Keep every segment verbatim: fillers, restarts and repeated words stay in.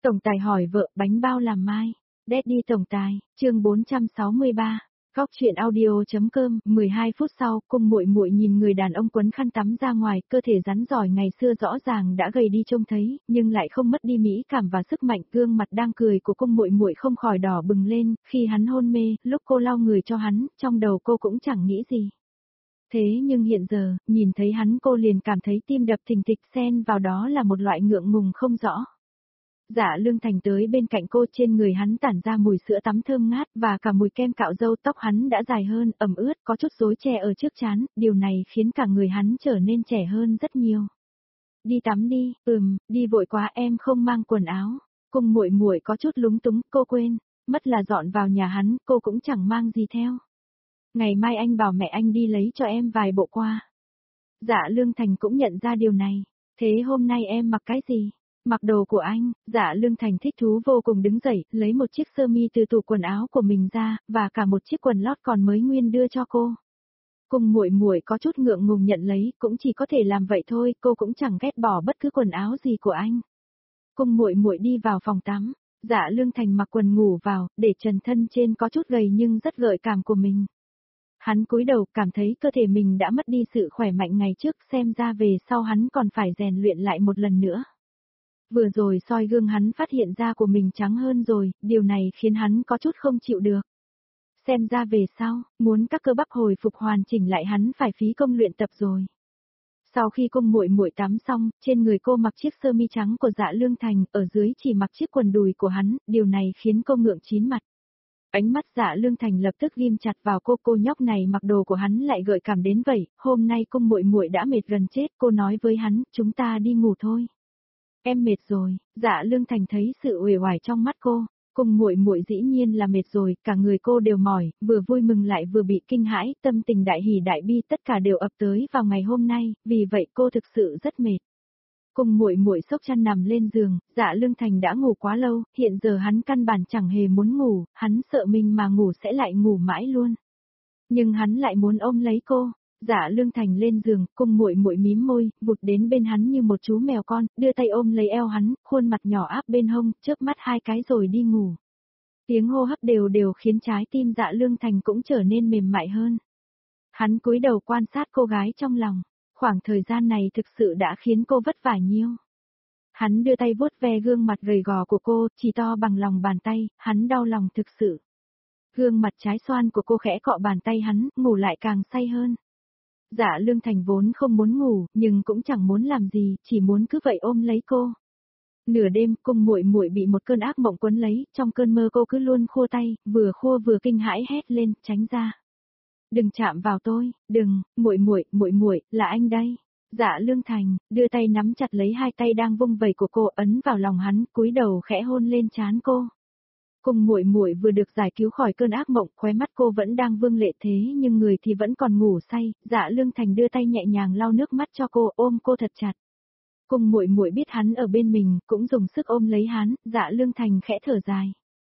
Tổng tài hỏi vợ, bánh bao làm mai. Daddy tổng tài, chương bốn trăm sáu mươi ba. Góc chuyện audio.com, mười hai phút sau, Cung Muội Muội nhìn người đàn ông quấn khăn tắm ra ngoài, cơ thể rắn giỏi ngày xưa rõ ràng đã gầy đi trông thấy, nhưng lại không mất đi mỹ cảm và sức mạnh. Gương mặt đang cười của Cung Muội Muội không khỏi đỏ bừng lên, khi hắn hôn mê, lúc cô lau người cho hắn, trong đầu cô cũng chẳng nghĩ gì. Thế nhưng hiện giờ, nhìn thấy hắn cô liền cảm thấy tim đập thình thịch, xen vào đó là một loại ngượng ngùng không rõ. Dạ Lương Thành tới bên cạnh cô, trên người hắn tản ra mùi sữa tắm thơm ngát và cả mùi kem cạo râu, tóc hắn đã dài hơn, ẩm ướt, có chút rối che ở trước trán, điều này khiến cả người hắn trở nên trẻ hơn rất nhiều. Đi tắm đi, ừm, đi vội quá em không mang quần áo. Cung Muội Muội có chút lúng túng, cô quên, mất là dọn vào nhà hắn, cô cũng chẳng mang gì theo. Ngày mai anh bảo mẹ anh đi lấy cho em vài bộ qua. Dạ Lương Thành cũng nhận ra điều này, thế hôm nay em mặc cái gì? Mặc đồ của anh. Dạ Lương Thành thích thú vô cùng, đứng dậy, lấy một chiếc sơ mi từ tủ quần áo của mình ra, và cả một chiếc quần lót còn mới nguyên đưa cho cô. Cung Muội Muội có chút ngượng ngùng nhận lấy, cũng chỉ có thể làm vậy thôi, cô cũng chẳng ghét bỏ bất cứ quần áo gì của anh. Cung Muội Muội đi vào phòng tắm, Dạ Lương Thành mặc quần ngủ vào, để trần thân trên có chút gầy nhưng rất gợi cảm của mình. Hắn cúi đầu, cảm thấy cơ thể mình đã mất đi sự khỏe mạnh ngày trước, xem ra về sau hắn còn phải rèn luyện lại một lần nữa. Vừa rồi soi gương hắn phát hiện da của mình trắng hơn rồi, điều này khiến hắn có chút không chịu được. Xem ra về sau, muốn các cơ bắp hồi phục hoàn chỉnh lại hắn phải phí công luyện tập rồi. Sau khi Cung Muội Muội tắm xong, trên người cô mặc chiếc sơ mi trắng của Dạ Lương Thành, ở dưới chỉ mặc chiếc quần đùi của hắn, điều này khiến cô ngượng chín mặt. Ánh mắt Dạ Lương Thành lập tức ghim chặt vào cô, cô nhóc này mặc đồ của hắn lại gợi cảm đến vậy, hôm nay Cung Muội Muội đã mệt gần chết, cô nói với hắn, chúng ta đi ngủ thôi. Em mệt rồi. Dạ Lương Thành thấy sự uể oải trong mắt cô, Cung Muội Muội dĩ nhiên là mệt rồi, cả người cô đều mỏi, vừa vui mừng lại vừa bị kinh hãi, tâm tình đại hỉ đại bi tất cả đều ập tới vào ngày hôm nay, vì vậy cô thực sự rất mệt. Cung Muội Muội xốc chăn nằm lên giường, Dạ Lương Thành đã ngủ quá lâu, hiện giờ hắn căn bản chẳng hề muốn ngủ, hắn sợ mình mà ngủ sẽ lại ngủ mãi luôn. Nhưng hắn lại muốn ôm lấy cô. Dạ Lương Thành lên giường, Cung Muội Muội mím môi, vụt đến bên hắn như một chú mèo con, đưa tay ôm lấy eo hắn, khuôn mặt nhỏ áp bên hông, chớp mắt hai cái rồi đi ngủ. Tiếng hô hấp đều đều khiến trái tim Dạ Lương Thành cũng trở nên mềm mại hơn. Hắn cúi đầu quan sát cô gái trong lòng, khoảng thời gian này thực sự đã khiến cô vất vả nhiều. Hắn đưa tay vuốt ve gương mặt gầy gò của cô, chỉ to bằng lòng bàn tay, hắn đau lòng thực sự. Gương mặt trái xoan của cô khẽ cọ bàn tay hắn, ngủ lại càng say hơn. Dạ Lương Thành vốn không muốn ngủ, nhưng cũng chẳng muốn làm gì, chỉ muốn cứ vậy ôm lấy cô. Nửa đêm, Cung Muội Muội bị một cơn ác mộng quấn lấy, trong cơn mơ cô cứ luôn khua tay, vừa khua vừa kinh hãi hét lên, tránh ra. Đừng chạm vào tôi, đừng, Muội Muội, Muội Muội, là anh đây. Dạ Lương Thành đưa tay nắm chặt lấy hai tay đang vung vẩy của cô, ấn vào lòng hắn, cúi đầu khẽ hôn lên trán cô. Cung Muội Muội vừa được giải cứu khỏi cơn ác mộng, khóe mắt cô vẫn đang vương lệ thế nhưng người thì vẫn còn ngủ say. Dạ Lương Thành đưa tay nhẹ nhàng lau nước mắt cho cô, ôm cô thật chặt. Cung Muội Muội biết hắn ở bên mình, cũng dùng sức ôm lấy hắn. Dạ Lương Thành khẽ thở dài.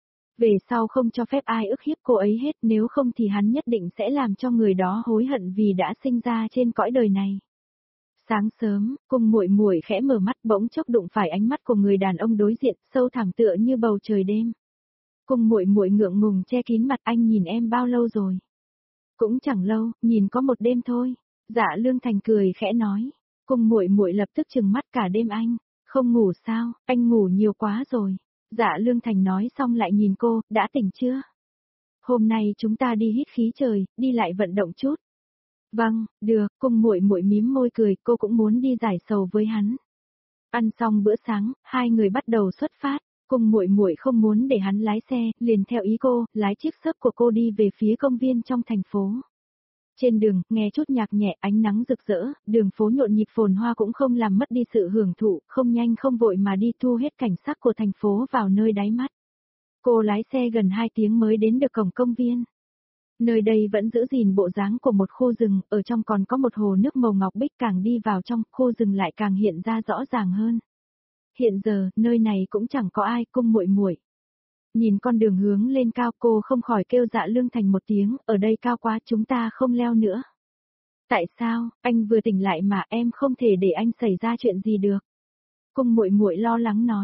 Về sau không cho phép ai ức hiếp cô ấy hết, nếu không thì hắn nhất định sẽ làm cho người đó hối hận vì đã sinh ra trên cõi đời này. Sáng sớm, Cung Muội Muội khẽ mở mắt, bỗng chốc đụng phải ánh mắt của người đàn ông đối diện, sâu thẳm tựa như bầu trời đêm. Cung Muội Muội ngượng ngùng che kín mặt, anh nhìn em bao lâu rồi? Cũng chẳng lâu, nhìn có một đêm thôi. Dạ Lương Thành cười khẽ nói. Cung Muội Muội lập tức trừng mắt, cả đêm anh không ngủ sao? Anh ngủ nhiều quá rồi. Dạ Lương Thành nói xong lại nhìn cô, đã tỉnh chưa? Hôm nay chúng ta đi hít khí trời, đi lại vận động chút. Vâng, được. Cung Muội Muội mím môi cười, cô cũng muốn đi giải sầu với hắn. Ăn xong bữa sáng, hai người bắt đầu xuất phát. Cung Muội Muội không muốn để hắn lái xe, liền theo ý cô, lái chiếc xớp của cô đi về phía công viên trong thành phố. Trên đường, nghe chút nhạc nhẹ, ánh nắng rực rỡ, đường phố nhộn nhịp phồn hoa cũng không làm mất đi sự hưởng thụ, không nhanh không vội mà đi thu hết cảnh sắc của thành phố vào nơi đáy mắt. Cô lái xe gần hai tiếng mới đến được cổng công viên. Nơi đây vẫn giữ gìn bộ dáng của một khu rừng, ở trong còn có một hồ nước màu ngọc bích, càng đi vào trong, khu rừng lại càng hiện ra rõ ràng hơn. Hiện giờ, nơi này cũng chẳng có ai. Cung Muội Muội nhìn con đường hướng lên cao, cô không khỏi kêu Dạ Lương Thành một tiếng, ở đây cao quá, chúng ta không leo nữa. Tại sao, anh vừa tỉnh lại mà, em không thể để anh xảy ra chuyện gì được. Cung Muội Muội lo lắng nói.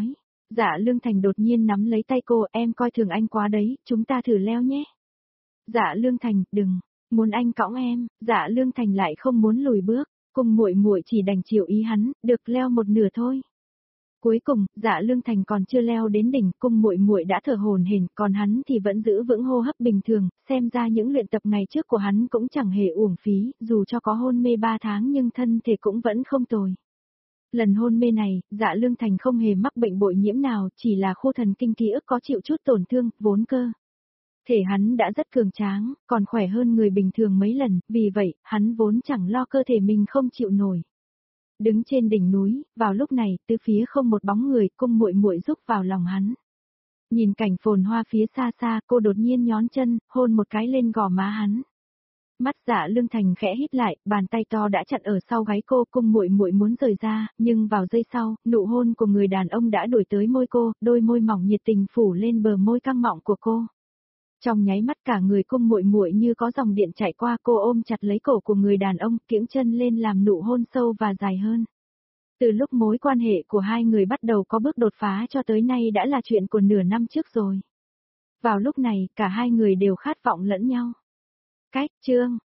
Dạ Lương Thành đột nhiên nắm lấy tay cô, em coi thường anh quá đấy, chúng ta thử leo nhé. Dạ Lương Thành, đừng, muốn anh cõng em, Dạ Lương Thành lại không muốn lùi bước, cùng muội muội chỉ đành chịu ý hắn, được leo một nửa thôi. Cuối cùng, Dạ Lương Thành còn chưa leo đến đỉnh, cung muội muội đã thở hổn hển, còn hắn thì vẫn giữ vững hô hấp bình thường, xem ra những luyện tập ngày trước của hắn cũng chẳng hề uổng phí, dù cho có hôn mê ba tháng nhưng thân thể cũng vẫn không tồi. Lần hôn mê này, Dạ Lương Thành không hề mắc bệnh bội nhiễm nào, chỉ là khu thần kinh ký ức có chịu chút tổn thương, vốn cơ. Thể hắn đã rất cường tráng, còn khỏe hơn người bình thường mấy lần, vì vậy, hắn vốn chẳng lo cơ thể mình không chịu nổi. Đứng trên đỉnh núi, vào lúc này, từ phía không một bóng người, cung muội muội rúc vào lòng hắn. Nhìn cảnh phồn hoa phía xa xa, cô đột nhiên nhón chân, hôn một cái lên gò má hắn. Mắt Dạ Lương Thành khẽ hít lại, bàn tay to đã chặn ở sau gáy cô, cung muội muội muốn rời ra, nhưng vào giây sau, nụ hôn của người đàn ông đã đuổi tới môi cô, đôi môi mỏng nhiệt tình phủ lên bờ môi căng mọng của cô. Trong nháy mắt cả người cung muội muội như có dòng điện chạy qua, cô ôm chặt lấy cổ của người đàn ông, kiễng chân lên làm nụ hôn sâu và dài hơn. Từ lúc mối quan hệ của hai người bắt đầu có bước đột phá cho tới nay đã là chuyện của nửa năm trước rồi. Vào lúc này, cả hai người đều khát vọng lẫn nhau. Cách chương